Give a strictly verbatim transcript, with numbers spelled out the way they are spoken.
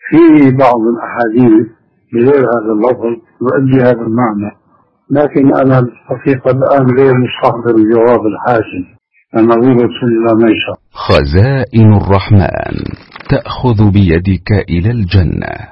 في بعض الأحاديث بغير هذا اللفظ يؤدي هذا المعنى، لكن أنا الحقيقة الآن غير مستحضر الجواب الحاسم، النظيرة إلى ميسر. خزائن الرحمن تأخذ بيدك إلى الجنة.